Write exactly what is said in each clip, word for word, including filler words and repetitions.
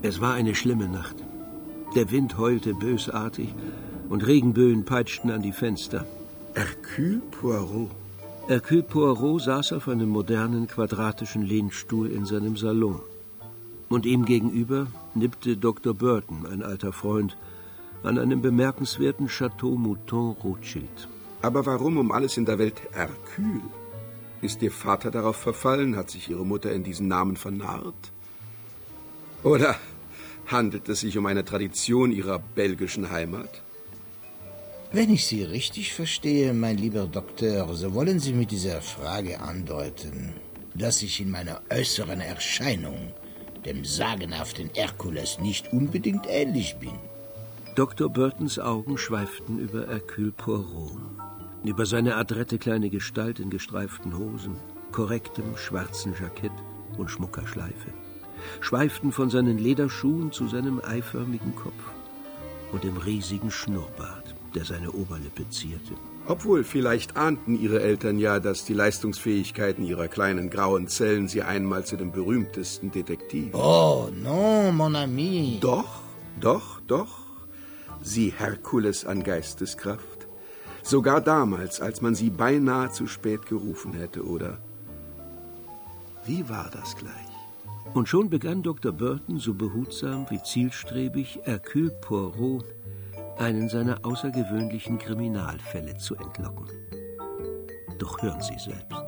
Es war eine schlimme Nacht. Der Wind heulte bösartig und Regenböen peitschten an die Fenster. Hercule Poirot. Hercule Poirot saß auf einem modernen, quadratischen Lehnstuhl in seinem Salon. Und ihm gegenüber nippte Doktor Burton, ein alter Freund, an einem bemerkenswerten Chateau Mouton Rothschild. Aber warum um alles in der Welt Hercule? Ist Ihr Vater darauf verfallen? Hat sich Ihre Mutter in diesen Namen vernarrt? Oder handelt es sich um eine Tradition Ihrer belgischen Heimat? Wenn ich Sie richtig verstehe, mein lieber Doktor, so wollen Sie mit dieser Frage andeuten, dass ich in meiner äußeren Erscheinung dem sagenhaften Herkules nicht unbedingt ähnlich bin. Doktor Burtons Augen schweiften über Hercule Poirot, über seine adrette kleine Gestalt in gestreiften Hosen, korrektem schwarzen Jackett und schmucker Schleife, schweiften von seinen Lederschuhen zu seinem eiförmigen Kopf und dem riesigen Schnurrbart, der seine Oberlippe zierte. Obwohl, vielleicht ahnten Ihre Eltern ja, dass die Leistungsfähigkeiten Ihrer kleinen grauen Zellen Sie einmal zu dem berühmtesten Detektiv... Oh, non, mon ami. Doch, doch, doch. Sie Herkules an Geisteskraft. Sogar damals, als man Sie beinahe zu spät gerufen hätte, oder? Wie war das gleich? Und schon begann Doktor Burton, so behutsam wie zielstrebig, Hercule Poirot einen seiner außergewöhnlichen Kriminalfälle zu entlocken. Doch hören Sie selbst.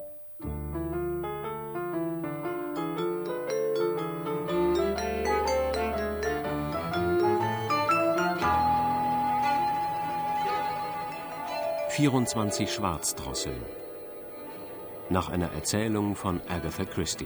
vierundzwanzig Schwarzdrosseln. Nach einer Erzählung von Agatha Christie.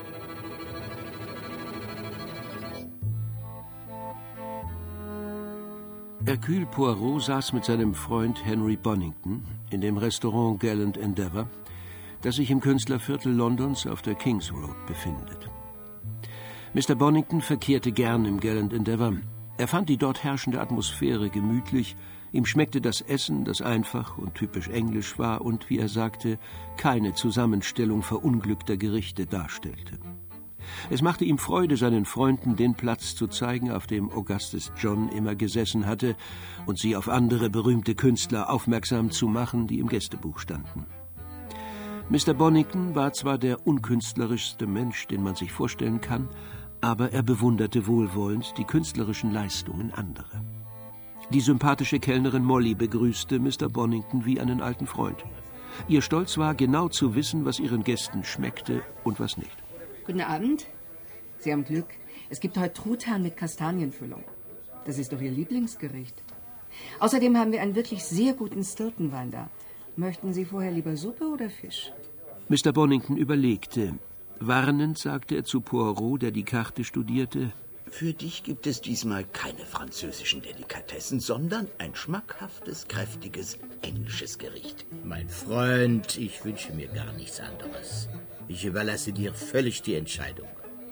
Hercule Poirot saß mit seinem Freund Henry Bonington in dem Restaurant Gallant Endeavour, das sich im Künstlerviertel Londons auf der King's Road befindet. Mister Bonington verkehrte gern im Gallant Endeavour. Er fand die dort herrschende Atmosphäre gemütlich, ihm schmeckte das Essen, das einfach und typisch englisch war und, wie er sagte, keine Zusammenstellung verunglückter Gerichte darstellte. Es machte ihm Freude, seinen Freunden den Platz zu zeigen, auf dem Augustus John immer gesessen hatte, und sie auf andere berühmte Künstler aufmerksam zu machen, die im Gästebuch standen. Mister Bonington war zwar der unkünstlerischste Mensch, den man sich vorstellen kann, aber er bewunderte wohlwollend die künstlerischen Leistungen anderer. Die sympathische Kellnerin Molly begrüßte Mister Bonington wie einen alten Freund. Ihr Stolz war, genau zu wissen, was ihren Gästen schmeckte und was nicht. Guten Abend. Sie haben Glück. Es gibt heute Truthahn mit Kastanienfüllung. Das ist doch Ihr Lieblingsgericht. Außerdem haben wir einen wirklich sehr guten Stiltonwein da. Möchten Sie vorher lieber Suppe oder Fisch? Mister Bonington überlegte. Warnend sagte er zu Poirot, der die Karte studierte: Für dich gibt es diesmal keine französischen Delikatessen, sondern ein schmackhaftes, kräftiges, englisches Gericht. Mein Freund, ich wünsche mir gar nichts anderes. Ich überlasse dir völlig die Entscheidung.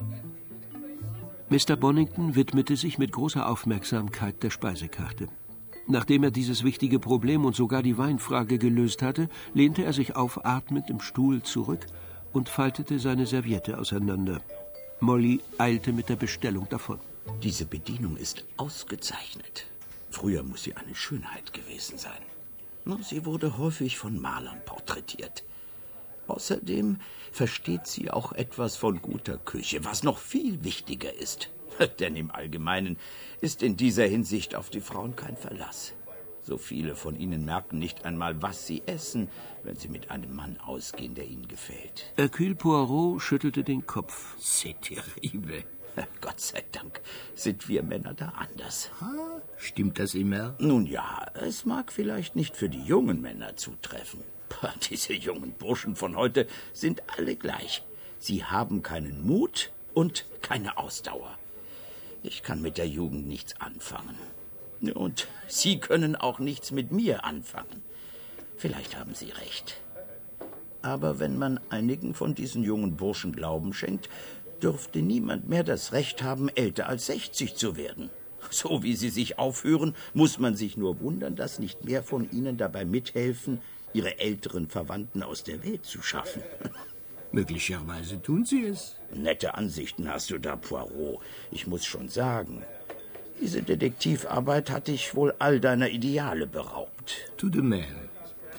Mister Bonington widmete sich mit großer Aufmerksamkeit der Speisekarte. Nachdem er dieses wichtige Problem und sogar die Weinfrage gelöst hatte, lehnte er sich aufatmend im Stuhl zurück und faltete seine Serviette auseinander. Molly eilte mit der Bestellung davon. Diese Bedienung ist ausgezeichnet. Früher muss sie eine Schönheit gewesen sein. Sie wurde häufig von Malern porträtiert. Außerdem versteht sie auch etwas von guter Küche, was noch viel wichtiger ist. Denn im Allgemeinen ist in dieser Hinsicht auf die Frauen kein Verlass. So viele von ihnen merken nicht einmal, was sie essen, wenn sie mit einem Mann ausgehen, der ihnen gefällt. Hercule Poirot schüttelte den Kopf. C'est terrible. Gott sei Dank sind wir Männer da anders. Ha? Stimmt das immer? Nun ja, es mag vielleicht nicht für die jungen Männer zutreffen. Diese jungen Burschen von heute sind alle gleich. Sie haben keinen Mut und keine Ausdauer. Ich kann mit der Jugend nichts anfangen. Und Sie können auch nichts mit mir anfangen. Vielleicht haben Sie recht. Aber wenn man einigen von diesen jungen Burschen Glauben schenkt, dürfte niemand mehr das Recht haben, älter als sechzig zu werden. So wie sie sich aufführen, muss man sich nur wundern, dass nicht mehr von ihnen dabei mithelfen, ihre älteren Verwandten aus der Welt zu schaffen. Möglicherweise tun sie es. Nette Ansichten hast du da, Poirot. Ich muss schon sagen, diese Detektivarbeit hat dich wohl all deiner Ideale beraubt. Tout de même.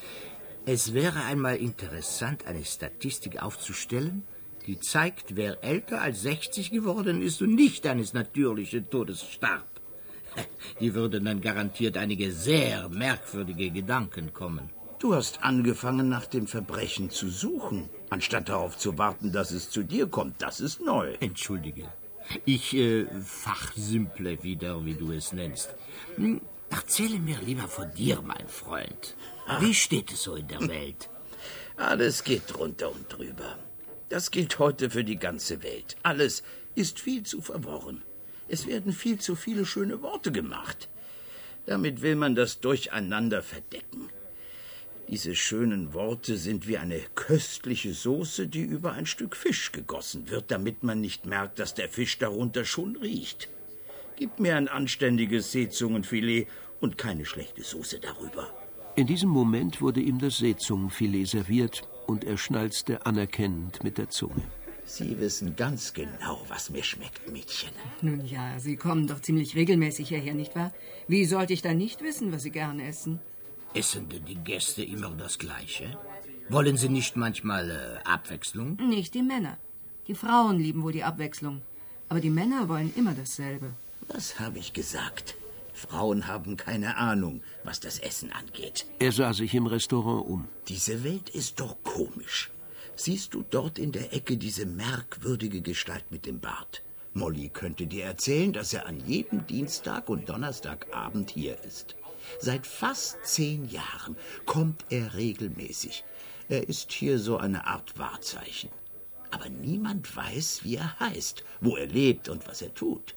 Es wäre einmal interessant, eine Statistik aufzustellen, die zeigt, wer älter als sechzig geworden ist und nicht eines natürlichen Todes starb. Die würden dann garantiert einige sehr merkwürdige Gedanken kommen. Du hast angefangen, nach dem Verbrechen zu suchen, anstatt darauf zu warten, dass es zu dir kommt. Das ist neu. Entschuldige, ich äh, fachsimple wieder, wie du es nennst. Hm, erzähle mir lieber von dir, mein Freund. Wie steht es so in der Welt? Alles geht drunter und drüber. Das gilt heute für die ganze Welt. Alles ist viel zu verworren. Es werden viel zu viele schöne Worte gemacht. Damit will man das Durcheinander verdecken. Diese schönen Worte sind wie eine köstliche Soße, die über ein Stück Fisch gegossen wird, damit man nicht merkt, dass der Fisch darunter schon riecht. Gib mir ein anständiges Seezungenfilet und keine schlechte Soße darüber. In diesem Moment wurde ihm das Seezungenfilet serviert und er schnalzte anerkennend mit der Zunge. Sie wissen ganz genau, was mir schmeckt, Mädchen. Nun ja, Sie kommen doch ziemlich regelmäßig hierher, nicht wahr? Wie sollte ich dann nicht wissen, was Sie gerne essen? Essen denn die Gäste immer das Gleiche? Wollen sie nicht manchmal äh, Abwechslung? Nicht die Männer. Die Frauen lieben wohl die Abwechslung. Aber die Männer wollen immer dasselbe. Was habe ich gesagt? Frauen haben keine Ahnung, was das Essen angeht. Er sah sich im Restaurant um. Diese Welt ist doch komisch. Siehst du dort in der Ecke diese merkwürdige Gestalt mit dem Bart? Molly könnte dir erzählen, dass er an jedem Dienstag und Donnerstagabend hier ist. Seit fast zehn Jahren kommt er regelmäßig. Er ist hier so eine Art Wahrzeichen. Aber niemand weiß, wie er heißt, wo er lebt und was er tut.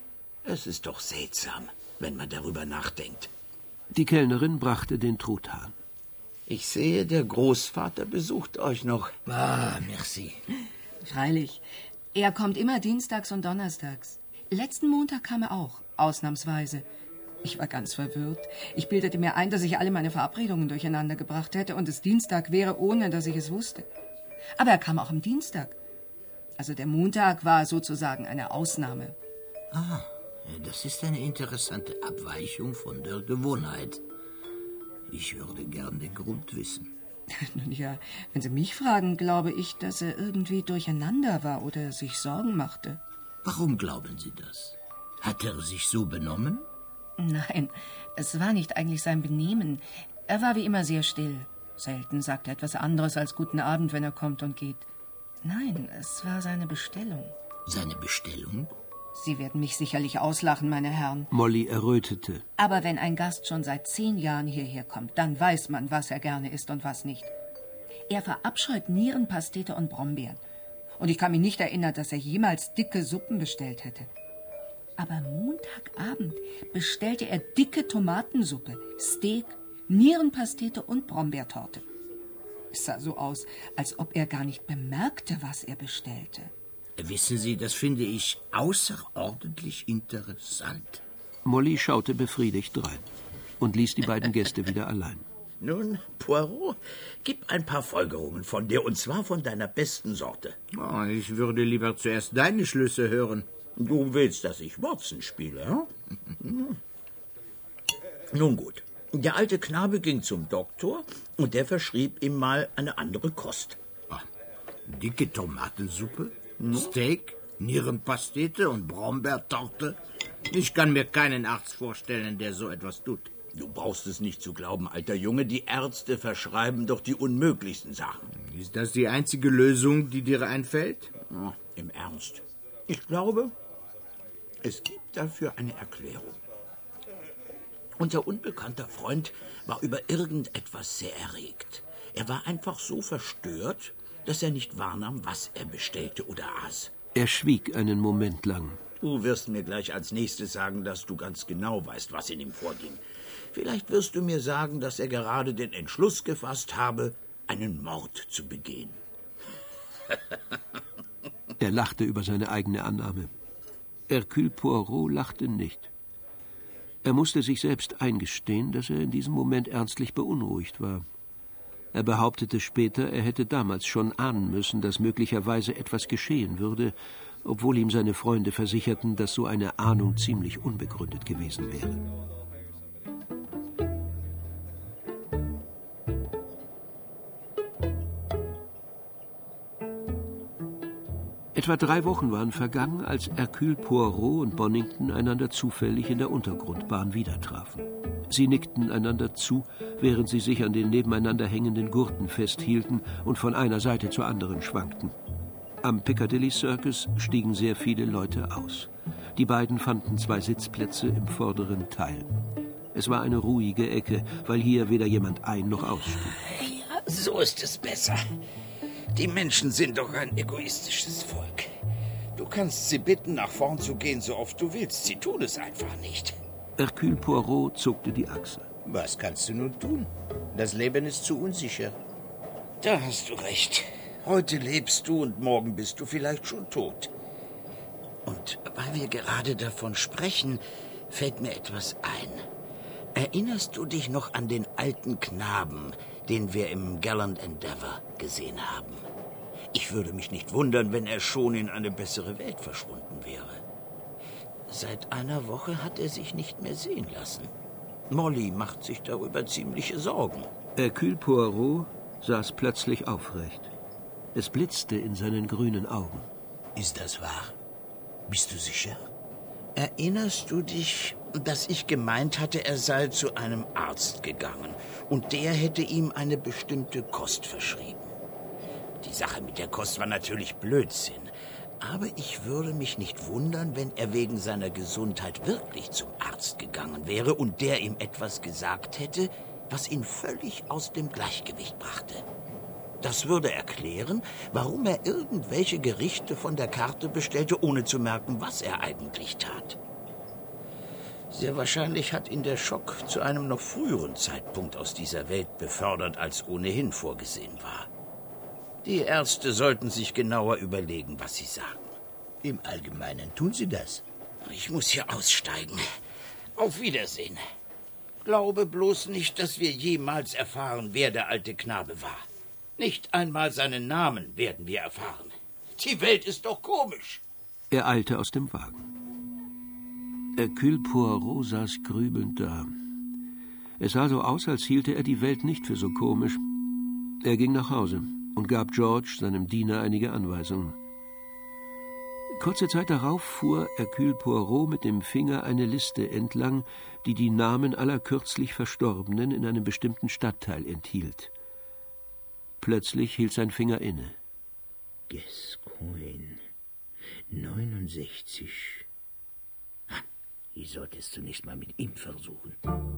Es ist doch seltsam, wenn man darüber nachdenkt. Die Kellnerin brachte den Truthahn. Ich sehe, der Großvater besucht euch noch. Ah, merci. Freilich. Er kommt immer dienstags und donnerstags. Letzten Montag kam er auch, ausnahmsweise. Ich war ganz verwirrt. Ich bildete mir ein, dass ich alle meine Verabredungen durcheinander gebracht hätte und es Dienstag wäre, ohne dass ich es wusste. Aber er kam auch am Dienstag. Also der Montag war sozusagen eine Ausnahme. Ah, das ist eine interessante Abweichung von der Gewohnheit. Ich würde gern den Grund wissen. Nun ja, wenn Sie mich fragen, glaube ich, dass er irgendwie durcheinander war oder sich Sorgen machte. Warum glauben Sie das? Hat er sich so benommen? Nein, es war nicht eigentlich sein Benehmen. Er war wie immer sehr still. Selten sagt er etwas anderes als guten Abend, wenn er kommt und geht. Nein, es war seine Bestellung. Seine Bestellung? Sie werden mich sicherlich auslachen, meine Herren. Molly errötete. Aber wenn ein Gast schon seit zehn Jahren hierher kommt, dann weiß man, was er gerne isst und was nicht. Er verabscheut Nierenpastete und Brombeeren. Und ich kann mich nicht erinnern, dass er jemals dicke Suppen bestellt hätte. Aber Montagabend bestellte er dicke Tomatensuppe, Steak, Nierenpastete und Brombeertorte. Es sah so aus, als ob er gar nicht bemerkte, was er bestellte. Wissen Sie, das finde ich außerordentlich interessant. Molly schaute befriedigt drein und ließ die beiden Gäste wieder allein. Nun, Poirot, gib ein paar Folgerungen von dir, und zwar von deiner besten Sorte. Oh, ich würde lieber zuerst deine Schlüsse hören. Du willst, dass ich Watson spiele, hm? Nun gut. Der alte Knabe ging zum Doktor und der verschrieb ihm mal eine andere Kost. Ah, dicke Tomatensuppe, hm? Steak, Nierenpastete und Brombeertorte. Ich kann mir keinen Arzt vorstellen, der so etwas tut. Du brauchst es nicht zu glauben, alter Junge. Die Ärzte verschreiben doch die unmöglichsten Sachen. Ist das die einzige Lösung, die dir einfällt? Ja, im Ernst. Ich glaube, es gibt dafür eine Erklärung. Unser unbekannter Freund war über irgendetwas sehr erregt. Er war einfach so verstört, dass er nicht wahrnahm, was er bestellte oder aß. Er schwieg einen Moment lang. Du wirst mir gleich als nächstes sagen, dass du ganz genau weißt, was in ihm vorging. Vielleicht wirst du mir sagen, dass er gerade den Entschluss gefasst habe, einen Mord zu begehen. Er lachte über seine eigene Annahme. Hercule Poirot lachte nicht. Er musste sich selbst eingestehen, dass er in diesem Moment ernstlich beunruhigt war. Er behauptete später, er hätte damals schon ahnen müssen, dass möglicherweise etwas geschehen würde, obwohl ihm seine Freunde versicherten, dass so eine Ahnung ziemlich unbegründet gewesen wäre. Etwa drei Wochen waren vergangen, als Hercule Poirot und Bonington einander zufällig in der Untergrundbahn wieder trafen. Sie nickten einander zu, während sie sich an den nebeneinander hängenden Gurten festhielten und von einer Seite zur anderen schwankten. Am Piccadilly Circus stiegen sehr viele Leute aus. Die beiden fanden zwei Sitzplätze im vorderen Teil. Es war eine ruhige Ecke, weil hier weder jemand ein- noch ausstieg. Ja, so ist es besser. Die Menschen sind doch ein egoistisches Volk. Du kannst sie bitten, nach vorn zu gehen, so oft du willst. Sie tun es einfach nicht. Hercule Poirot zuckte die Achsel. Was kannst du nun tun? Das Leben ist zu unsicher. Da hast du recht. Heute lebst du und morgen bist du vielleicht schon tot. Und weil wir gerade davon sprechen, fällt mir etwas ein. Erinnerst du dich noch an den alten Knaben, den wir im Gallant Endeavour gesehen haben? Ich würde mich nicht wundern, wenn er schon in eine bessere Welt verschwunden wäre. Seit einer Woche hat er sich nicht mehr sehen lassen. Molly macht sich darüber ziemliche Sorgen. Hercule Poirot saß plötzlich aufrecht. Es blitzte in seinen grünen Augen. Ist das wahr? Bist du sicher? Erinnerst du dich, dass ich gemeint hatte, er sei zu einem Arzt gegangen und der hätte ihm eine bestimmte Kost verschrieben? Die Sache mit der Kost war natürlich Blödsinn, aber ich würde mich nicht wundern, wenn er wegen seiner Gesundheit wirklich zum Arzt gegangen wäre und der ihm etwas gesagt hätte, was ihn völlig aus dem Gleichgewicht brachte. Das würde erklären, warum er irgendwelche Gerichte von der Karte bestellte, ohne zu merken, was er eigentlich tat. Sehr wahrscheinlich hat ihn der Schock zu einem noch früheren Zeitpunkt aus dieser Welt befördert, als ohnehin vorgesehen war. Die Ärzte sollten sich genauer überlegen, was sie sagen. Im Allgemeinen tun sie das. Ich muss hier aussteigen. Auf Wiedersehen. Glaube bloß nicht, dass wir jemals erfahren, wer der alte Knabe war. Nicht einmal seinen Namen werden wir erfahren. Die Welt ist doch komisch. Er eilte aus dem Wagen. Hercule Poirot saß grübelnd da. Es sah so aus, als hielte er die Welt nicht für so komisch. Er ging nach Hause und gab George, seinem Diener, einige Anweisungen. Kurze Zeit darauf fuhr Hercule Poirot mit dem Finger eine Liste entlang, die die Namen aller kürzlich Verstorbenen in einem bestimmten Stadtteil enthielt. Plötzlich hielt sein Finger inne. Gascoigne, neunundsechzig. Wie solltest du nicht mal mit ihm versuchen?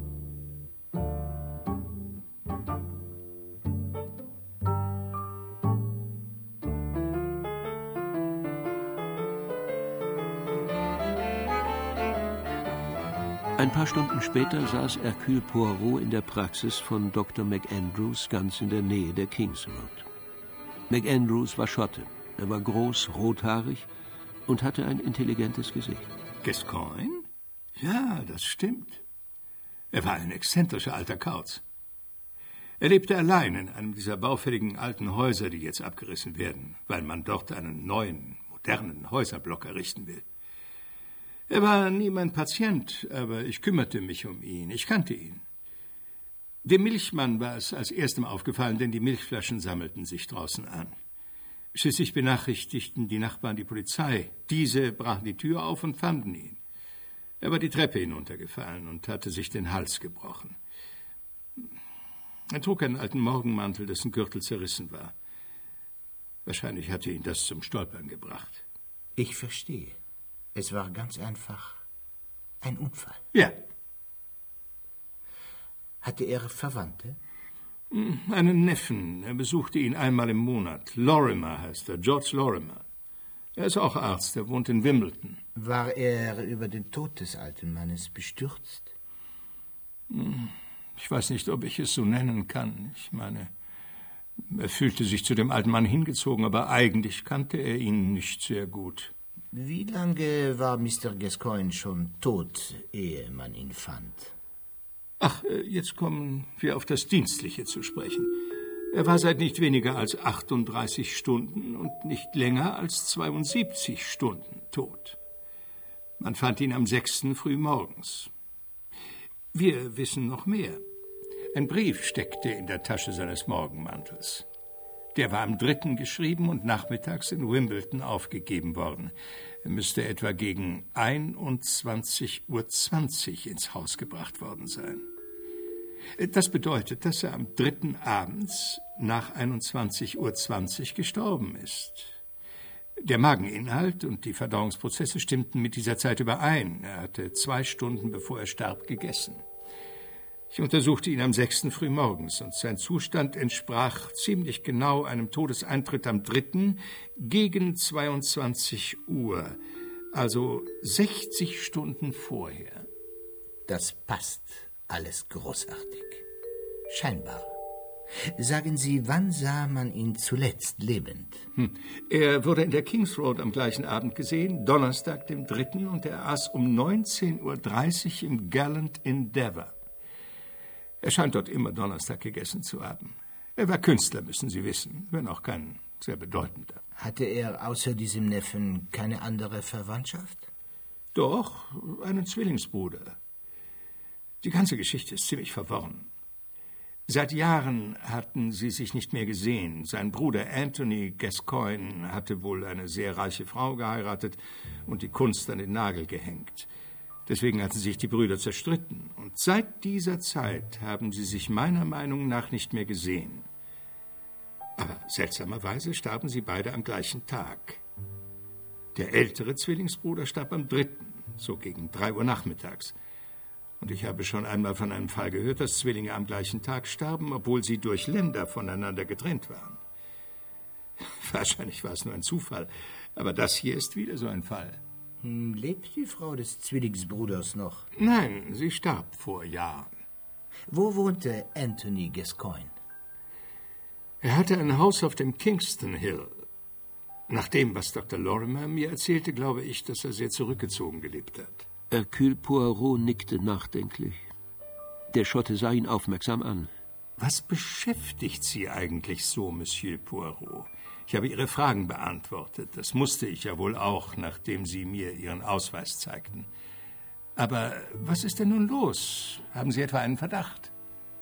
Ein paar Stunden später saß Hercule Poirot in der Praxis von Doktor McAndrews ganz in der Nähe der King's Road. McAndrews war Schotte. Er war groß, rothaarig und hatte ein intelligentes Gesicht. Gascoigne? Ja, das stimmt. Er war ein exzentrischer alter Kauz. Er lebte allein in einem dieser baufälligen alten Häuser, die jetzt abgerissen werden, weil man dort einen neuen, modernen Häuserblock errichten will. Er war nie mein Patient, aber ich kümmerte mich um ihn. Ich kannte ihn. Dem Milchmann war es als erstem aufgefallen, denn die Milchflaschen sammelten sich draußen an. Schließlich benachrichtigten die Nachbarn die Polizei. Diese brachen die Tür auf und fanden ihn. Er war die Treppe hinuntergefallen und hatte sich den Hals gebrochen. Er trug einen alten Morgenmantel, dessen Gürtel zerrissen war. Wahrscheinlich hatte ihn das zum Stolpern gebracht. Ich verstehe. Es war ganz einfach ein Unfall. Ja. Hatte er Verwandte? Einen Neffen. Er besuchte ihn einmal im Monat. Lorimer heißt er, George Lorimer. Er ist auch Arzt, er wohnt in Wimbledon. War er über den Tod des alten Mannes bestürzt? Ich weiß nicht, ob ich es so nennen kann. Ich meine, er fühlte sich zu dem alten Mann hingezogen, aber eigentlich kannte er ihn nicht sehr gut. Wie lange war Mister Gascoigne schon tot, ehe man ihn fand? Ach, jetzt kommen wir auf das Dienstliche zu sprechen. Er war seit nicht weniger als achtunddreißig Stunden und nicht länger als zweiundsiebzig Stunden tot. Man fand ihn am sechsten frühmorgens. Wir wissen noch mehr. Ein Brief steckte in der Tasche seines Morgenmantels. Der war am dritten geschrieben und nachmittags in Wimbledon aufgegeben worden. Er müsste etwa gegen einundzwanzig Uhr zwanzig ins Haus gebracht worden sein. Das bedeutet, dass er am dritten abends nach einundzwanzig Uhr zwanzig gestorben ist. Der Mageninhalt und die Verdauungsprozesse stimmten mit dieser Zeit überein. Er hatte zwei Stunden, bevor er starb, gegessen. Ich untersuchte ihn am sechsten frühmorgens und sein Zustand entsprach ziemlich genau einem Todeseintritt am dritten gegen zweiundzwanzig Uhr, also sechzig Stunden vorher. Das passt alles großartig. Scheinbar. Sagen Sie, wann sah man ihn zuletzt lebend? Hm. Er wurde in der Kings Road am gleichen Abend gesehen, Donnerstag, dem dritten, und er aß um neunzehn Uhr dreißig im Gallant Endeavour. Er scheint dort immer Donnerstag gegessen zu haben. Er war Künstler, müssen Sie wissen, wenn auch kein sehr bedeutender. Hatte er außer diesem Neffen keine andere Verwandtschaft? Doch, einen Zwillingsbruder. Die ganze Geschichte ist ziemlich verworren. Seit Jahren hatten sie sich nicht mehr gesehen. Sein Bruder Anthony Gascoigne hatte wohl eine sehr reiche Frau geheiratet und die Kunst an den Nagel gehängt. Deswegen hatten sich die Brüder zerstritten. Und seit dieser Zeit haben sie sich meiner Meinung nach nicht mehr gesehen. Aber seltsamerweise starben sie beide am gleichen Tag. Der ältere Zwillingsbruder starb am dritten, so gegen drei Uhr nachmittags. Und ich habe schon einmal von einem Fall gehört, dass Zwillinge am gleichen Tag starben, obwohl sie durch Länder voneinander getrennt waren. Wahrscheinlich war es nur ein Zufall, aber das hier ist wieder so ein Fall. Hm, lebt die Frau des Zwillingsbruders noch? Nein, sie starb vor Jahren. Wo wohnte Anthony Gascoigne? Er hatte ein Haus auf dem Kingston Hill. Nach dem, was Doktor Lorimer mir erzählte, glaube ich, dass er sehr zurückgezogen gelebt hat. Hercule Poirot nickte nachdenklich. Der Schotte sah ihn aufmerksam an. Was beschäftigt Sie eigentlich so, Monsieur Poirot? Ich habe Ihre Fragen beantwortet. Das musste ich ja wohl auch, nachdem Sie mir Ihren Ausweis zeigten. Aber was ist denn nun los? Haben Sie etwa einen Verdacht?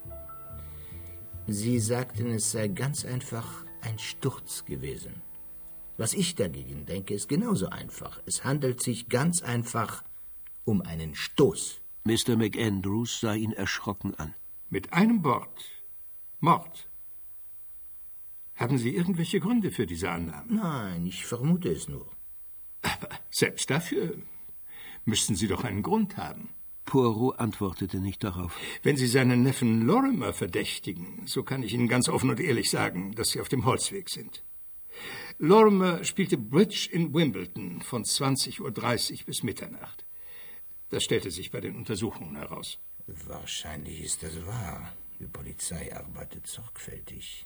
Sie sagten, es sei ganz einfach ein Sturz gewesen. Was ich dagegen denke, ist genauso einfach. Es handelt sich ganz einfach um einen Stoß. Mister McAndrews sah ihn erschrocken an. Mit einem Wort. Mord. Haben Sie irgendwelche Gründe für diese Annahme? Nein, ich vermute es nur. Aber selbst dafür müssten Sie doch einen Grund haben. Poirot antwortete nicht darauf. Wenn Sie seinen Neffen Lorimer verdächtigen, so kann ich Ihnen ganz offen und ehrlich sagen, dass Sie auf dem Holzweg sind. Lorimer spielte Bridge in Wimbledon von zwanzig Uhr dreißig bis Mitternacht. Das stellte sich bei den Untersuchungen heraus. Wahrscheinlich ist das wahr. Die Polizei arbeitet sorgfältig.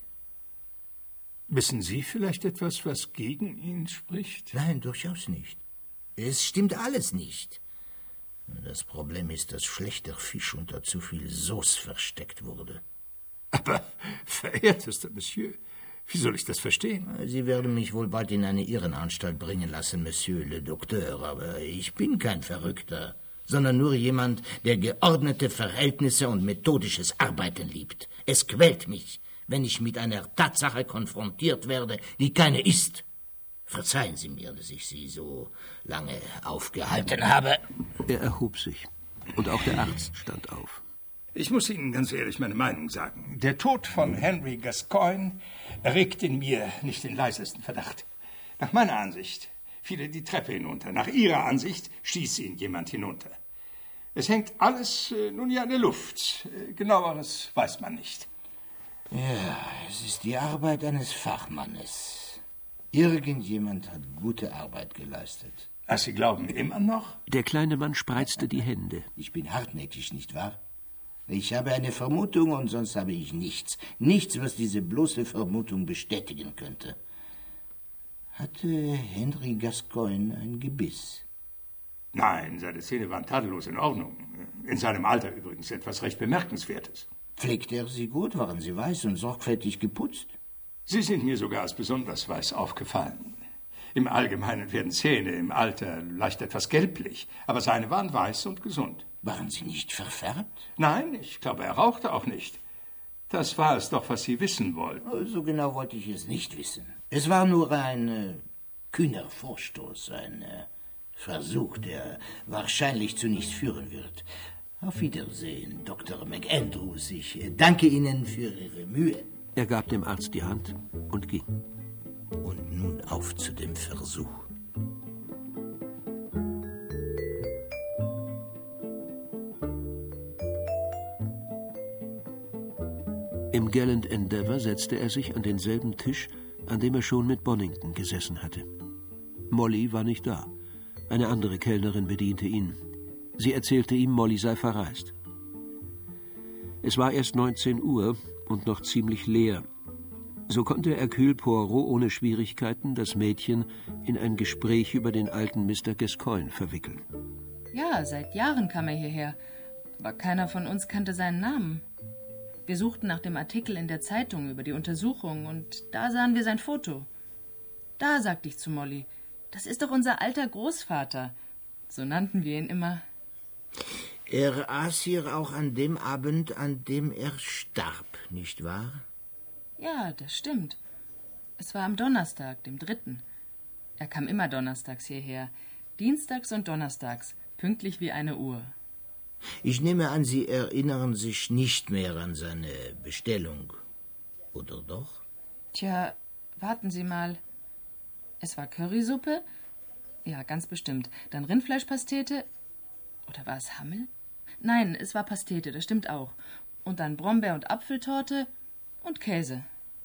Wissen Sie vielleicht etwas, was gegen ihn spricht? Nein, durchaus nicht. Es stimmt alles nicht. Das Problem ist, dass schlechter Fisch unter zu viel Sauce versteckt wurde. Aber, verehrtester Monsieur, wie soll ich das verstehen? Sie werden mich wohl bald in eine Irrenanstalt bringen lassen, Monsieur le Docteur, aber ich bin kein Verrückter, sondern nur jemand, der geordnete Verhältnisse und methodisches Arbeiten liebt. Es quält mich, wenn ich mit einer Tatsache konfrontiert werde, die keine ist. Verzeihen Sie mir, dass ich Sie so lange aufgehalten habe. Er erhob sich, und auch der Arzt stand auf. Ich muss Ihnen ganz ehrlich meine Meinung sagen. Der Tod von Henry Gascoigne erregt in mir nicht den leisesten Verdacht. Nach meiner Ansicht fiel er die Treppe hinunter. Nach Ihrer Ansicht stieß ihn jemand hinunter. Es hängt alles, äh, nun ja, in der Luft. Äh, genaueres weiß man nicht. Ja, es ist die Arbeit eines Fachmannes. Irgendjemand hat gute Arbeit geleistet. Ach, Sie glauben immer noch? Der kleine Mann spreizte die Hände. Ich bin hartnäckig, nicht wahr? Ich habe eine Vermutung und sonst habe ich nichts. Nichts, was diese bloße Vermutung bestätigen könnte. Hatte Henry Gascoigne ein Gebiss? Nein, seine Zähne waren tadellos in Ordnung. In seinem Alter übrigens etwas recht Bemerkenswertes. Pflegte er sie gut? Waren sie weiß und sorgfältig geputzt? Sie sind mir sogar als besonders weiß aufgefallen. Im Allgemeinen werden Zähne im Alter leicht etwas gelblich, aber seine waren weiß und gesund. Waren sie nicht verfärbt? Nein, ich glaube, er rauchte auch nicht. Das war es doch, was Sie wissen wollten. So genau wollte ich es nicht wissen. Es war nur ein äh, kühner Vorstoß, ein äh, Versuch, der wahrscheinlich zu nichts führen wird. Auf Wiedersehen, Doktor McAndrews. Ich äh, danke Ihnen für Ihre Mühe. Er gab dem Arzt die Hand und ging. Und nun auf zu dem Versuch. Im Gallant Endeavour setzte er sich an denselben Tisch, an dem er schon mit Bonington gesessen hatte. Molly war nicht da. Eine andere Kellnerin bediente ihn. Sie erzählte ihm, Molly sei verreist. Es war erst neunzehn Uhr und noch ziemlich leer. So konnte Hercule Poirot ohne Schwierigkeiten das Mädchen in ein Gespräch über den alten Mister Gascoigne verwickeln. Ja, seit Jahren kam er hierher, aber keiner von uns kannte seinen Namen. Wir suchten nach dem Artikel in der Zeitung über die Untersuchung und da sahen wir sein Foto. Da, sagte ich zu Molly, das ist doch unser alter Großvater. So nannten wir ihn immer. Er aß hier auch an dem Abend, an dem er starb, nicht wahr? Ja, das stimmt. Es war am Donnerstag, dem dritten. Er kam immer donnerstags hierher. Dienstags und donnerstags, pünktlich wie eine Uhr. Ich nehme an, Sie erinnern sich nicht mehr an seine Bestellung, oder doch? Tja, warten Sie mal. Es war Currysuppe? Ja, ganz bestimmt. Dann Rindfleischpastete? Oder war es Hammel? Nein, es war Pastete, das stimmt auch. Und dann Brombeer- und Apfeltorte und Käse.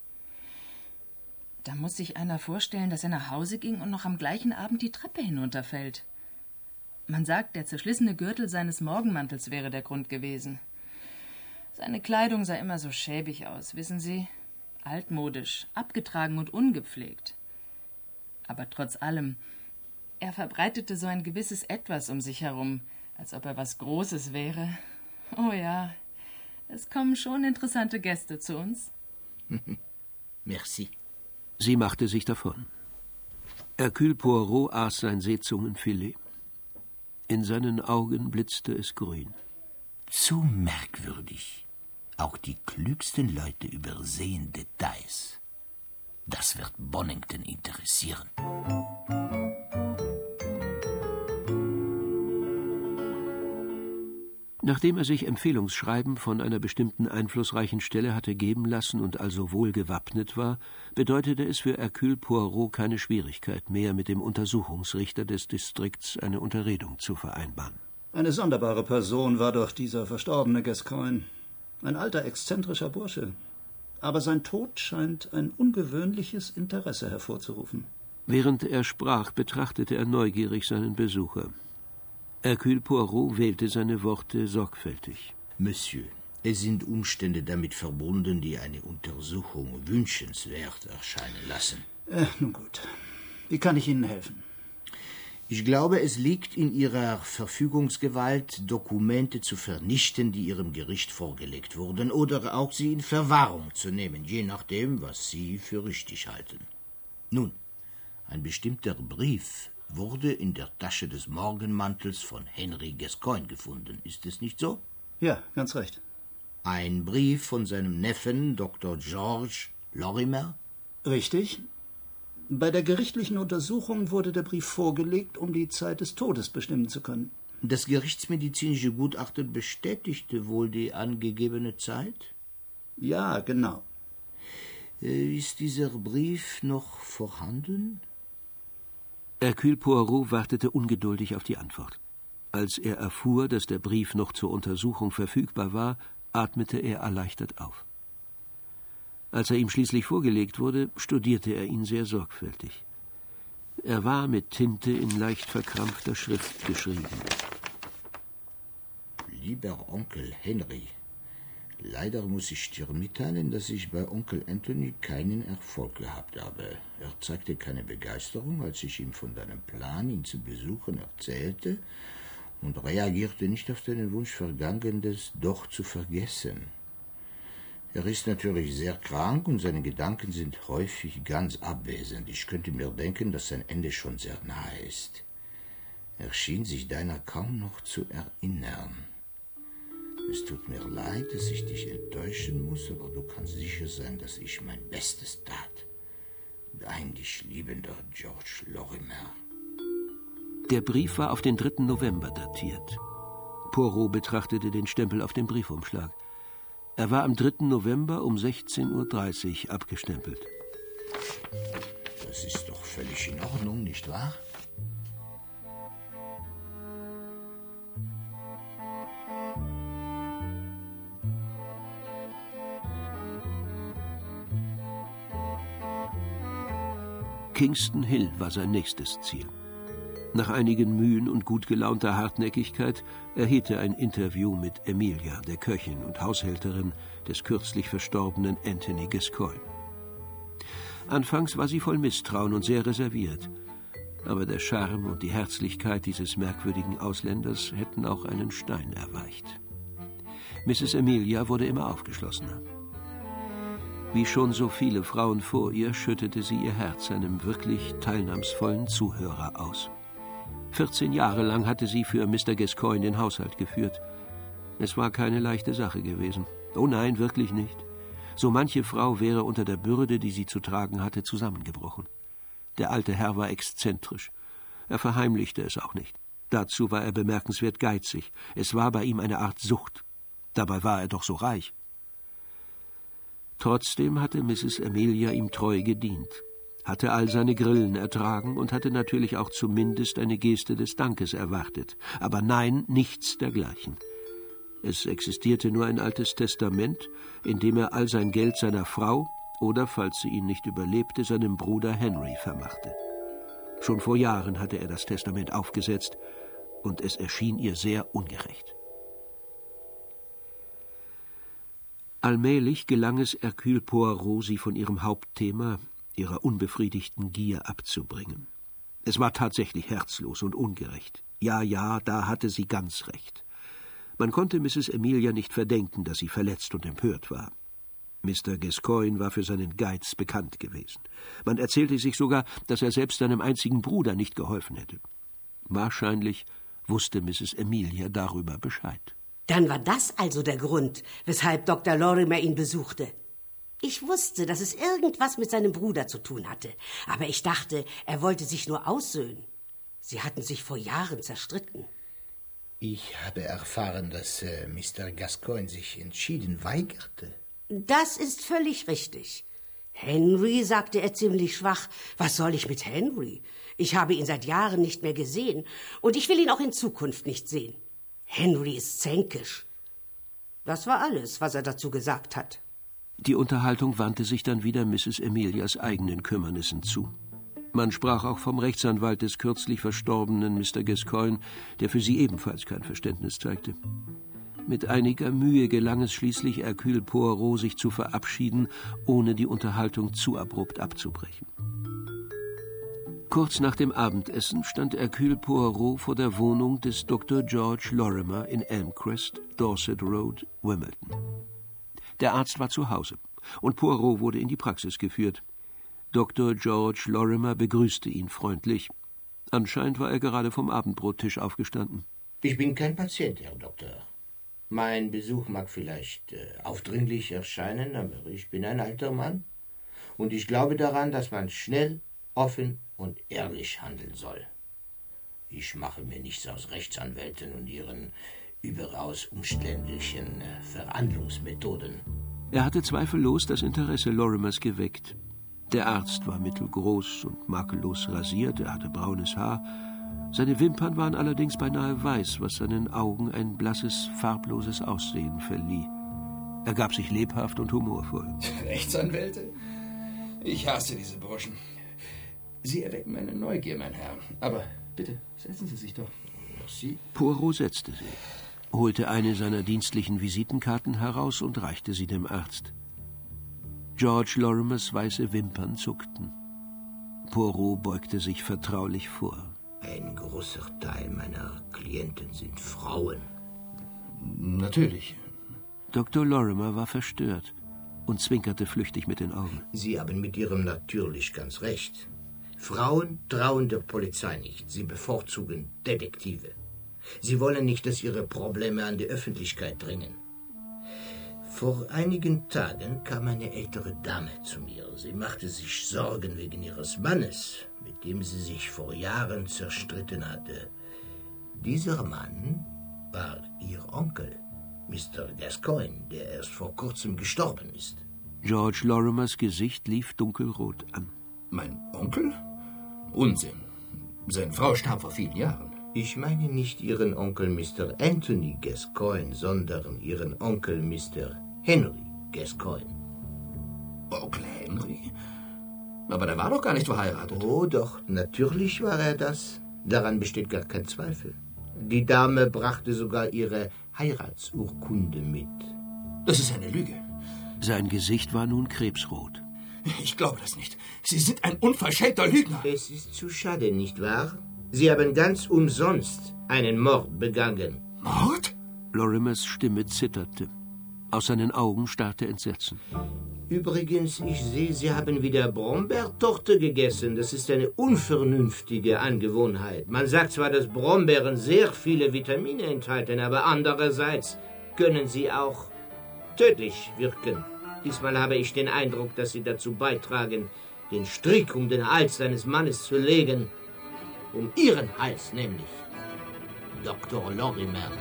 Da muss sich einer vorstellen, dass er nach Hause ging und noch am gleichen Abend die Treppe hinunterfällt. Man sagt, der zerschlissene Gürtel seines Morgenmantels wäre der Grund gewesen. Seine Kleidung sah immer so schäbig aus, wissen Sie? Altmodisch, abgetragen und ungepflegt. Aber trotz allem, er verbreitete so ein gewisses Etwas um sich herum, als ob er was Großes wäre. Oh ja, es kommen schon interessante Gäste zu uns. Merci. Sie machte sich davon. Hercule Poirot aß sein Seezungenfilet. In seinen Augen blitzte es grün. Zu merkwürdig. Auch die klügsten Leute übersehen Details. Das wird Bonington interessieren. Nachdem er sich Empfehlungsschreiben von einer bestimmten einflussreichen Stelle hatte geben lassen und also wohl gewappnet war, bedeutete es für Hercule Poirot keine Schwierigkeit mehr, mit dem Untersuchungsrichter des Distrikts eine Unterredung zu vereinbaren. Eine sonderbare Person war doch dieser verstorbene Gascoigne. Ein alter, exzentrischer Bursche. Aber sein Tod scheint ein ungewöhnliches Interesse hervorzurufen. Während er sprach, betrachtete er neugierig seinen Besucher. Hercule Poirot wählte seine Worte sorgfältig. Monsieur, es sind Umstände damit verbunden, die eine Untersuchung wünschenswert erscheinen lassen. Äh, nun gut. Wie kann ich Ihnen helfen? Ich glaube, es liegt in Ihrer Verfügungsgewalt, Dokumente zu vernichten, die Ihrem Gericht vorgelegt wurden, oder auch sie in Verwahrung zu nehmen, je nachdem, was Sie für richtig halten. Nun, ein bestimmter Brief wurde in der Tasche des Morgenmantels von Henry Gascoigne gefunden. Ist es nicht so? Ja, ganz recht. Ein Brief von seinem Neffen, Doktor George Lorimer? Richtig. Bei der gerichtlichen Untersuchung wurde der Brief vorgelegt, um die Zeit des Todes bestimmen zu können. Das gerichtsmedizinische Gutachten bestätigte wohl die angegebene Zeit? Ja, genau. Ist dieser Brief noch vorhanden? Hercule Poirot wartete ungeduldig auf die Antwort. Als er erfuhr, dass der Brief noch zur Untersuchung verfügbar war, atmete er erleichtert auf. Als er ihm schließlich vorgelegt wurde, studierte er ihn sehr sorgfältig. Er war mit Tinte in leicht verkrampfter Schrift geschrieben. Lieber Onkel Henry, leider muss ich dir mitteilen, dass ich bei Onkel Anthony keinen Erfolg gehabt habe. Er zeigte keine Begeisterung, als ich ihm von deinem Plan, ihn zu besuchen, erzählte, und reagierte nicht auf deinen Wunsch, Vergangenes doch zu vergessen. Er ist natürlich sehr krank und seine Gedanken sind häufig ganz abwesend. Ich könnte mir denken, dass sein Ende schon sehr nahe ist. Er schien sich deiner kaum noch zu erinnern. Es tut mir leid, dass ich dich enttäuschen muss, aber du kannst sicher sein, dass ich mein Bestes tat. Dein dich liebender George Lorimer. Der Brief war auf den dritten November datiert. Poirot betrachtete den Stempel auf dem Briefumschlag. Er war am dritten November um sechzehn Uhr dreißig abgestempelt. Das ist doch völlig in Ordnung, nicht wahr? Kingston Hill war sein nächstes Ziel. Nach einigen Mühen und gut gelaunter Hartnäckigkeit erhielt er ein Interview mit Emilia, der Köchin und Haushälterin des kürzlich verstorbenen Anthony Gascoigne. Anfangs war sie voll Misstrauen und sehr reserviert, aber der Charme und die Herzlichkeit dieses merkwürdigen Ausländers hätten auch einen Stein erweicht. Misses Emilia wurde immer aufgeschlossener. Wie schon so viele Frauen vor ihr, schüttete sie ihr Herz einem wirklich teilnahmsvollen Zuhörer aus. Vierzehn Jahre lang hatte sie für Mister Gascoigne den Haushalt geführt. Es war keine leichte Sache gewesen. Oh nein, wirklich nicht. So manche Frau wäre unter der Bürde, die sie zu tragen hatte, zusammengebrochen. Der alte Herr war exzentrisch. Er verheimlichte es auch nicht. Dazu war er bemerkenswert geizig. Es war bei ihm eine Art Sucht. Dabei war er doch so reich. Trotzdem hatte Misses Emilia ihm treu gedient, hatte all seine Grillen ertragen und hatte natürlich auch zumindest eine Geste des Dankes erwartet. Aber nein, nichts dergleichen. Es existierte nur ein altes Testament, in dem er all sein Geld seiner Frau oder, falls sie ihn nicht überlebte, seinem Bruder Henry vermachte. Schon vor Jahren hatte er das Testament aufgesetzt, und es erschien ihr sehr ungerecht. Allmählich gelang es Hercule Poirot, sie von ihrem Hauptthema, ihrer unbefriedigten Gier, abzubringen. Es war tatsächlich herzlos und ungerecht. Ja, ja, da hatte sie ganz recht. Man konnte Misses Emilia nicht verdenken, dass sie verletzt und empört war. Mister Gascoigne war für seinen Geiz bekannt gewesen. Man erzählte sich sogar, dass er selbst seinem einzigen Bruder nicht geholfen hätte. Wahrscheinlich wusste Misses Emilia darüber Bescheid. Dann war das also der Grund, weshalb Doktor Lorimer ihn besuchte. Ich wusste, dass es irgendwas mit seinem Bruder zu tun hatte, aber ich dachte, er wollte sich nur aussöhnen. Sie hatten sich vor Jahren zerstritten. Ich habe erfahren, dass äh, Mister Gascoigne sich entschieden weigerte. Das ist völlig richtig. Henry, sagte er ziemlich schwach. Was soll ich mit Henry? Ich habe ihn seit Jahren nicht mehr gesehen und ich will ihn auch in Zukunft nicht sehen. Henry ist zänkisch. Das war alles, was er dazu gesagt hat. Die Unterhaltung wandte sich dann wieder Misses Emilias eigenen Kümmernissen zu. Man sprach auch vom Rechtsanwalt des kürzlich verstorbenen Mister Gascoigne, der für sie ebenfalls kein Verständnis zeigte. Mit einiger Mühe gelang es schließlich Hercule Poirot, sich zu verabschieden, ohne die Unterhaltung zu abrupt abzubrechen. Kurz nach dem Abendessen stand Hercule Poirot vor der Wohnung des Doktor George Lorimer in Elmcrest, Dorset Road, Wimbledon. Der Arzt war zu Hause und Poirot wurde in die Praxis geführt. Doktor George Lorimer begrüßte ihn freundlich. Anscheinend war er gerade vom Abendbrottisch aufgestanden. Ich bin kein Patient, Herr Doktor. Mein Besuch mag vielleicht äh, aufdringlich erscheinen, aber ich bin ein alter Mann. Und ich glaube daran, dass man schnell, offen und ehrlich handeln soll. Ich mache mir nichts aus Rechtsanwälten und ihren überaus umständlichen äh, Verhandlungsmethoden. Er hatte zweifellos das Interesse Lorimers geweckt. Der Arzt war mittelgroß und makellos rasiert, er hatte braunes Haar. Seine Wimpern waren allerdings beinahe weiß, was seinen Augen ein blasses, farbloses Aussehen verlieh. Er gab sich lebhaft und humorvoll. Rechtsanwälte? Ich hasse diese Burschen. Sie erwecken meine Neugier, mein Herr. Aber bitte, setzen Sie sich doch. Merci. Poirot setzte sich, holte eine seiner dienstlichen Visitenkarten heraus und reichte sie dem Arzt. George Lorimers weiße Wimpern zuckten. Poirot beugte sich vertraulich vor. Ein großer Teil meiner Klienten sind Frauen. Natürlich. Doktor Lorimer war verstört. und zwinkerte flüchtig mit den Augen. Sie haben mit Ihrem natürlich ganz recht. Frauen trauen der Polizei nicht. Sie bevorzugen Detektive. Sie wollen nicht, dass ihre Probleme an die Öffentlichkeit dringen. Vor einigen Tagen kam eine ältere Dame zu mir. Sie machte sich Sorgen wegen ihres Mannes, mit dem sie sich vor Jahren zerstritten hatte. Dieser Mann war ihr Onkel, Mister Gascoigne, der erst vor kurzem gestorben ist. George Lorimers Gesicht lief dunkelrot an. Mein Onkel? Unsinn. Seine Frau starb vor vielen Jahren. Ich meine nicht Ihren Onkel Mister Anthony Gascoigne, sondern Ihren Onkel Mister Henry Gascoigne. Onkel Henry? Aber der war doch gar nicht verheiratet. Oh doch, natürlich war er das. Daran besteht gar kein Zweifel. Die Dame brachte sogar ihre Heiratsurkunde mit. Das ist eine Lüge. Sein Gesicht war nun krebsrot. Ich glaube das nicht. Sie sind ein unverschämter Lügner. Es ist zu schade, nicht wahr? Sie haben ganz umsonst einen Mord begangen. Mord? Lorimers Stimme zitterte. Aus seinen Augen starrte Entsetzen. Übrigens, ich sehe, Sie haben wieder Brombeertorte gegessen. Das ist eine unvernünftige Angewohnheit. Man sagt zwar, dass Brombeeren sehr viele Vitamine enthalten, aber andererseits können sie auch tödlich wirken. Diesmal habe ich den Eindruck, dass sie dazu beitragen, den Strick um den Hals seines Mannes zu legen. Um Ihren Hals nämlich, Doktor Lorimer.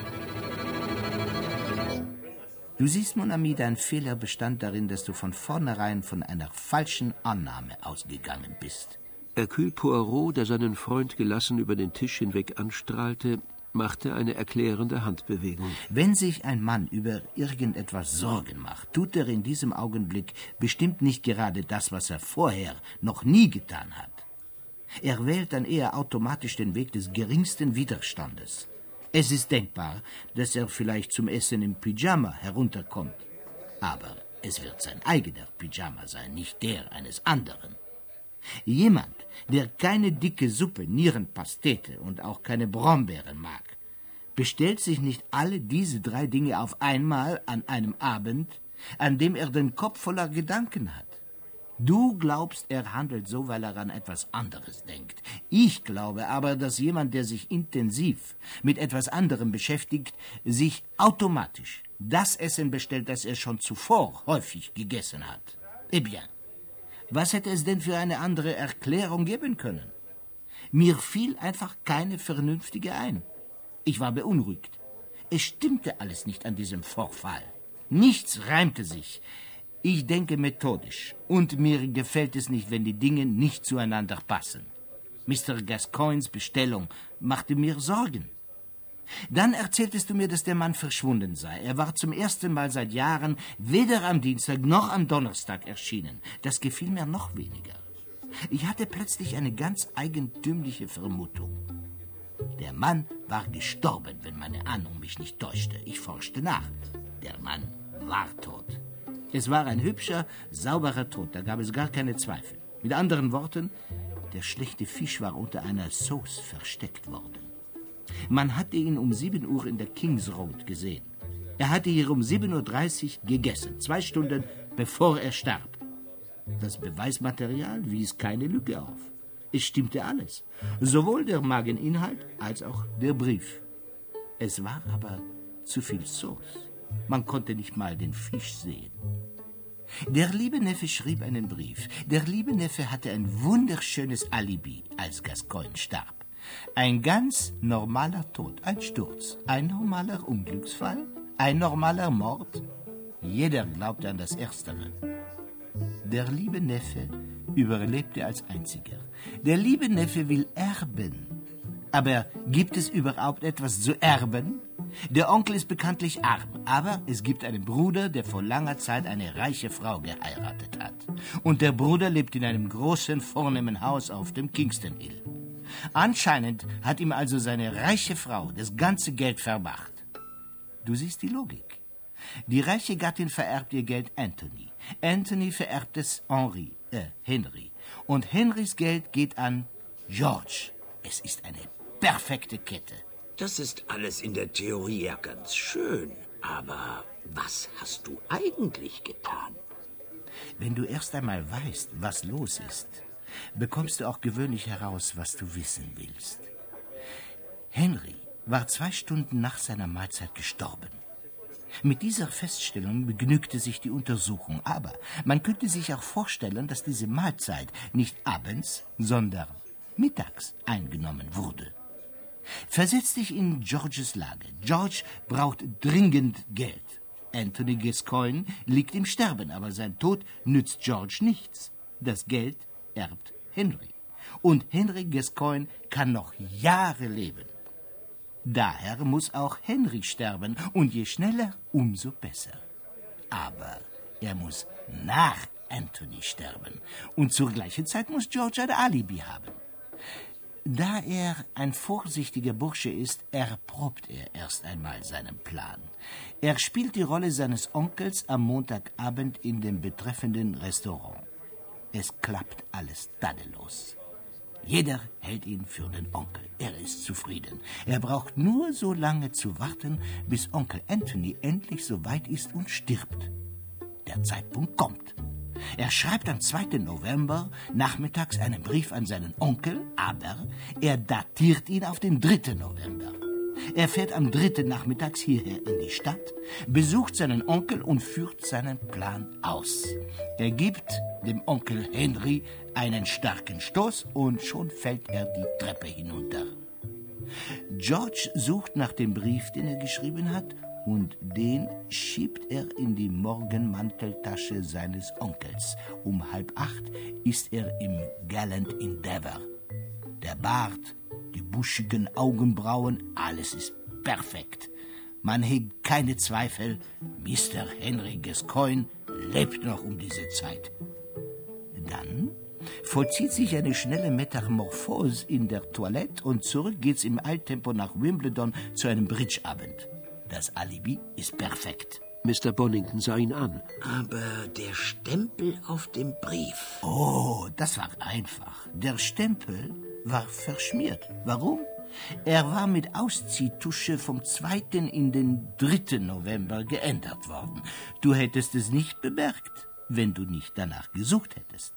Du siehst, mon ami, dein Fehler bestand darin, dass du von vornherein von einer falschen Annahme ausgegangen bist. Hercule Poirot, der seinen Freund gelassen über den Tisch hinweg anstrahlte, machte eine erklärende Handbewegung. Wenn sich ein Mann über irgendetwas Sorgen macht, tut er in diesem Augenblick bestimmt nicht gerade das, was er vorher noch nie getan hat. Er wählt dann eher automatisch den Weg des geringsten Widerstandes. Es ist denkbar, dass er vielleicht zum Essen im Pyjama herunterkommt. Aber es wird sein eigener Pyjama sein, nicht der eines anderen. Jemand, der keine dicke Suppe, Nierenpastete und auch keine Brombeeren mag, bestellt sich nicht alle diese drei Dinge auf einmal an einem Abend, an dem er den Kopf voller Gedanken hat. Du glaubst, er handelt so, weil er an etwas anderes denkt. Ich glaube aber, dass jemand, der sich intensiv mit etwas anderem beschäftigt, sich automatisch das Essen bestellt, das er schon zuvor häufig gegessen hat. Eh bien, was hätte es denn für eine andere Erklärung geben können? Mir fiel einfach keine vernünftige ein. Ich war beunruhigt. Es stimmte alles nicht an diesem Vorfall. Nichts reimte sich. Ich denke methodisch, und mir gefällt es nicht, wenn die Dinge nicht zueinander passen. Mister Gascoignes Bestellung machte mir Sorgen. Dann erzähltest du mir, dass der Mann verschwunden sei. Er war zum ersten Mal seit Jahren weder am Dienstag noch am Donnerstag erschienen. Das gefiel mir noch weniger. Ich hatte plötzlich eine ganz eigentümliche Vermutung. Der Mann war gestorben, wenn meine Ahnung mich nicht täuschte. Ich forschte nach. Der Mann war tot. Es war ein hübscher, sauberer Tod, da gab es gar keine Zweifel. Mit anderen Worten, der schlechte Fisch war unter einer Sauce versteckt worden. Man hatte ihn um sieben Uhr in der King's Road gesehen. Er hatte hier um sieben Uhr dreißig gegessen, zwei Stunden bevor er starb. Das Beweismaterial wies keine Lücke auf. Es stimmte alles, sowohl der Mageninhalt als auch der Brief. Es war aber zu viel Sauce. Man konnte nicht mal den Fisch sehen. Der liebe Neffe schrieb einen Brief. Der liebe Neffe hatte ein wunderschönes Alibi, als Gascoigne starb. Ein ganz normaler Tod, ein Sturz, ein normaler Unglücksfall, ein normaler Mord. Jeder glaubte an das Erstere. Der liebe Neffe überlebte als einziger. Der liebe Neffe will erben. Aber gibt es überhaupt etwas zu erben? Der Onkel ist bekanntlich arm, aber es gibt einen Bruder, der vor langer Zeit eine reiche Frau geheiratet hat. Und der Bruder lebt in einem großen, vornehmen Haus auf dem Kingston Hill. Anscheinend hat ihm also seine reiche Frau das ganze Geld vermacht. Du siehst die Logik. Die reiche Gattin vererbt ihr Geld Anthony. Anthony vererbt es Henry, äh, Henry. Und Henrys Geld geht an George. Es ist eine perfekte Kette. Das ist alles in der Theorie ja ganz schön. Aber was hast du eigentlich getan? Wenn du erst einmal weißt, was los ist, bekommst du auch gewöhnlich heraus, was du wissen willst. Henry war zwei Stunden nach seiner Mahlzeit gestorben. Mit dieser Feststellung begnügte sich die Untersuchung, aber man könnte sich auch vorstellen, dass diese Mahlzeit nicht abends, sondern mittags eingenommen wurde. Versetz dich in Georges Lage. George braucht dringend Geld. Anthony Gascoigne liegt im Sterben, aber sein Tod nützt George nichts. Das Geld erbt Henry. Und Henry Gascoigne kann noch Jahre leben. Daher muss auch Henry sterben, und je schneller, umso besser. Aber er muss nach Anthony sterben, und zur gleichen Zeit muss George ein Alibi haben. Da er ein vorsichtiger Bursche ist, erprobt er erst einmal seinen Plan. Er spielt die Rolle seines Onkels am Montagabend in dem betreffenden Restaurant. Es klappt alles tadellos. Jeder hält ihn für den Onkel. Er ist zufrieden. Er braucht nur so lange zu warten, bis Onkel Anthony endlich so weit ist und stirbt. Der Zeitpunkt kommt. Er schreibt am zweiten November nachmittags einen Brief an seinen Onkel, aber er datiert ihn auf den dritten November. Er fährt am dritten nachmittags hierher in die Stadt, besucht seinen Onkel und führt seinen Plan aus. Er gibt dem Onkel Henry einen starken Stoß und schon fällt er die Treppe hinunter. George sucht nach dem Brief, den er geschrieben hat, und den schiebt er in die Morgenmanteltasche seines Onkels. Um halb acht ist er im Gallant Endeavour. Der Bart, die buschigen Augenbrauen, alles ist perfekt. Man hegt keine Zweifel, Mister Henry Gascoigne lebt noch um diese Zeit. Dann vollzieht sich eine schnelle Metamorphose in der Toilette und zurück geht's im Eiltempo nach Wimbledon zu einem Bridgeabend. Das Alibi ist perfekt. Mister Bonington sah ihn an. Aber der Stempel auf dem Brief. Oh, das war einfach. Der Stempel war verschmiert. Warum? Er war mit Ausziehtusche vom zweiten in den dritten November geändert worden. Du hättest es nicht bemerkt, wenn du nicht danach gesucht hättest.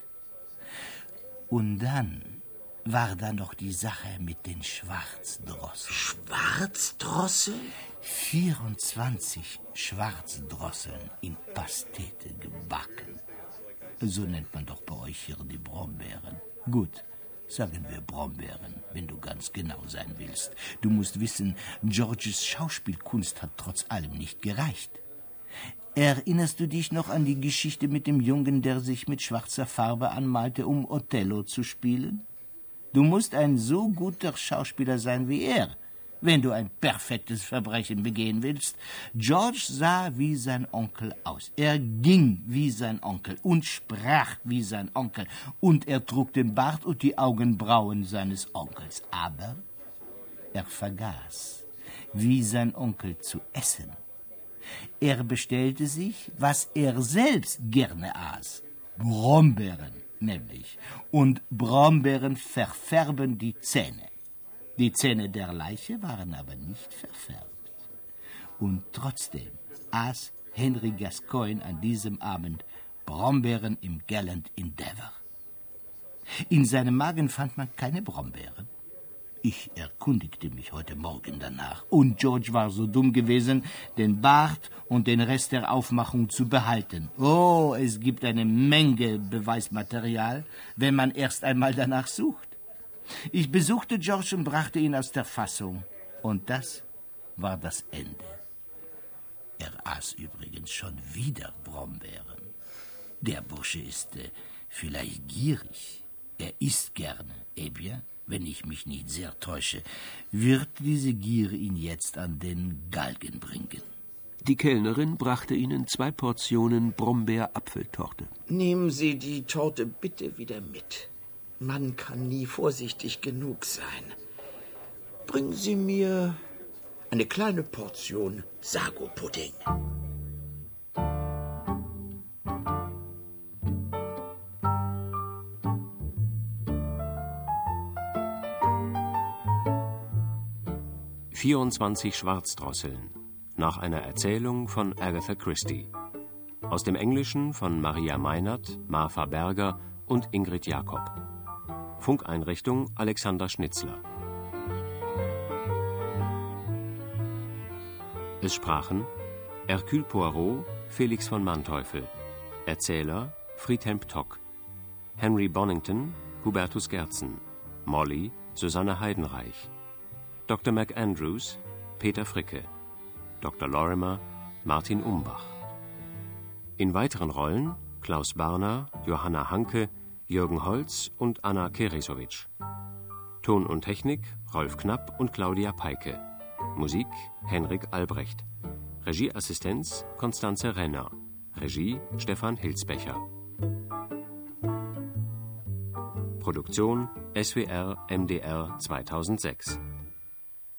Und dann war da noch die Sache mit den Schwarzdrosseln. Schwarzdrosseln? vierundzwanzig Schwarzdrosseln in Pastete gebacken. So nennt man doch bei euch hier die Brombeeren. Gut, sagen wir Brombeeren, wenn du ganz genau sein willst. Du musst wissen, Georges Schauspielkunst hat trotz allem nicht gereicht. Erinnerst du dich noch an die Geschichte mit dem Jungen, der sich mit schwarzer Farbe anmalte, um Othello zu spielen? Du musst ein so guter Schauspieler sein wie er, wenn du ein perfektes Verbrechen begehen willst. George sah wie sein Onkel aus. Er ging wie sein Onkel und sprach wie sein Onkel. Und er trug den Bart und die Augenbrauen seines Onkels. Aber er vergaß, wie sein Onkel zu essen. Er bestellte sich, was er selbst gerne aß. Brombeeren nämlich. Und Brombeeren verfärben die Zähne. Die Zähne der Leiche waren aber nicht verfärbt. Und trotzdem aß Henry Gascoigne an diesem Abend Brombeeren im Gallant Endeavour. In seinem Magen fand man keine Brombeeren. Ich erkundigte mich heute Morgen danach. Und George war so dumm gewesen, den Bart und den Rest der Aufmachung zu behalten. Oh, es gibt eine Menge Beweismaterial, wenn man erst einmal danach sucht. Ich besuchte George und brachte ihn aus der Fassung. Und das war das Ende. Er aß übrigens schon wieder Brombeeren. Der Bursche ist äh, vielleicht gierig. Er isst gerne, eh bien? Wenn ich mich nicht sehr täusche, wird diese Gier ihn jetzt an den Galgen bringen. Die Kellnerin brachte ihnen zwei Portionen Brombeer-Apfeltorte. Nehmen Sie die Torte bitte wieder mit. Man kann nie vorsichtig genug sein. Bringen Sie mir eine kleine Portion Sago-Pudding. vierundzwanzig Schwarzdrosseln nach einer Erzählung von Agatha Christie. Aus dem Englischen von Maria Meinert, Martha Berger und Ingrid Jakob. Funkeinrichtung Alexander Schnitzler. Es sprachen Hercule Poirot, Felix von Manteuffel. Erzähler Friedhelm Ptock. Henry Bonington, Hubertus Gerzen. Molly, Susanne Heidenreich. Doktor McAndrews, Peter Fricke. Doktor Lorimer, Martin Umbach. In weiteren Rollen Klaus Barner, Johanna Hanke, Jürgen Holz und Anna Keresowitsch. Ton und Technik Rolf Knapp und Claudia Peike. Musik Henrik Albrecht. Regieassistenz Constanze Renner. Regie Stefan Hilsbecher. Produktion S W R M D R zweitausendsechs.